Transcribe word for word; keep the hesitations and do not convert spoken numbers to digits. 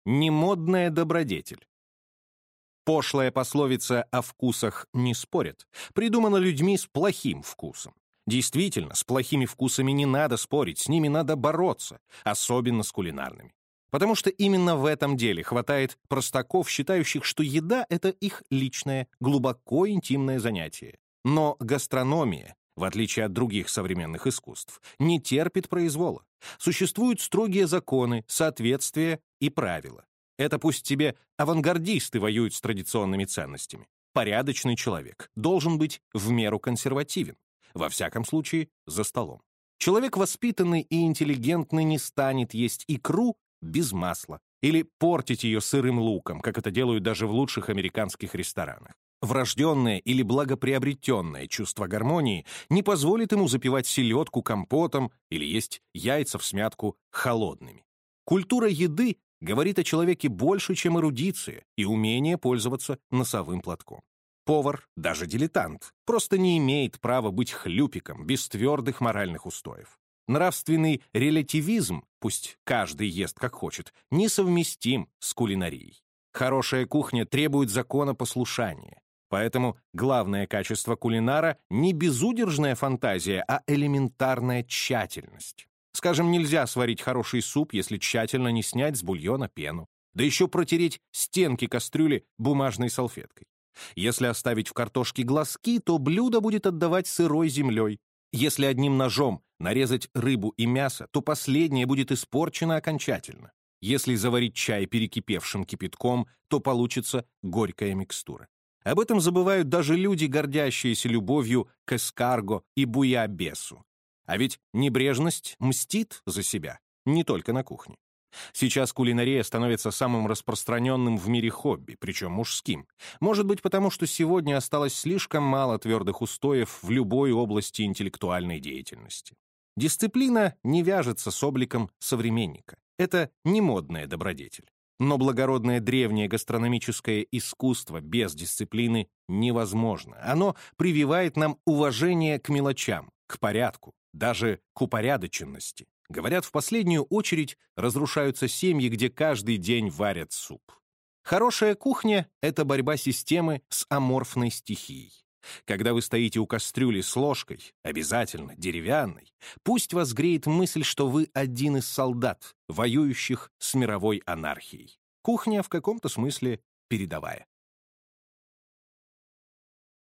Немодная добродетель. Пошлая пословица «о вкусах не спорят» придумана людьми с плохим вкусом. Действительно, с плохими вкусами не надо спорить, с ними надо бороться, особенно с кулинарными. Потому что именно в этом деле хватает простаков, считающих, что еда — это их личное, глубоко интимное занятие. Но гастрономия, в отличие от других современных искусств, не терпит произвола. Существуют строгие законы, соответствие и правила. Это пусть тебе авангардисты воюют с традиционными ценностями. Порядочный человек должен быть в меру консервативен. Во всяком случае, за столом. Человек воспитанный и интеллигентный не станет есть икру без масла или портить ее сырым луком, как это делают даже в лучших американских ресторанах. Врожденное или благоприобретенное чувство гармонии не позволит ему запивать селедку компотом или есть яйца всмятку холодными. Культура еды говорит о человеке больше, чем эрудиция и умение пользоваться носовым платком. Повар, даже дилетант, просто не имеет права быть хлюпиком без твердых моральных устоев. Нравственный релятивизм, пусть каждый ест как хочет, несовместим с кулинарией. Хорошая кухня требует законопослушания. Поэтому главное качество кулинара не безудержная фантазия, а элементарная тщательность. Скажем, нельзя сварить хороший суп, если тщательно не снять с бульона пену, да еще протереть стенки кастрюли бумажной салфеткой. Если оставить в картошке глазки, то блюдо будет отдавать сырой землей. Если одним ножом нарезать рыбу и мясо, то последнее будет испорчено окончательно. Если заварить чай перекипевшим кипятком, то получится горькая микстура. Об этом забывают даже люди, гордящиеся любовью к эскарго и буйабесу. А ведь небрежность мстит за себя, не только на кухне. Сейчас кулинария становится самым распространенным в мире хобби, причем мужским. Может быть, потому что сегодня осталось слишком мало твердых устоев в любой области интеллектуальной деятельности. Дисциплина не вяжется с обликом современника. Это не модная добродетель. Но благородное древнее гастрономическое искусство без дисциплины невозможно. Оно прививает нам уважение к мелочам, к порядку, даже к упорядоченности. Говорят, в последнюю очередь разрушаются семьи, где каждый день варят суп. Хорошая кухня — это борьба системы с аморфной стихией. Когда вы стоите у кастрюли с ложкой, обязательно деревянной, пусть вас греет мысль, что вы один из солдат, воюющих с мировой анархией. Кухня в каком-то смысле передовая.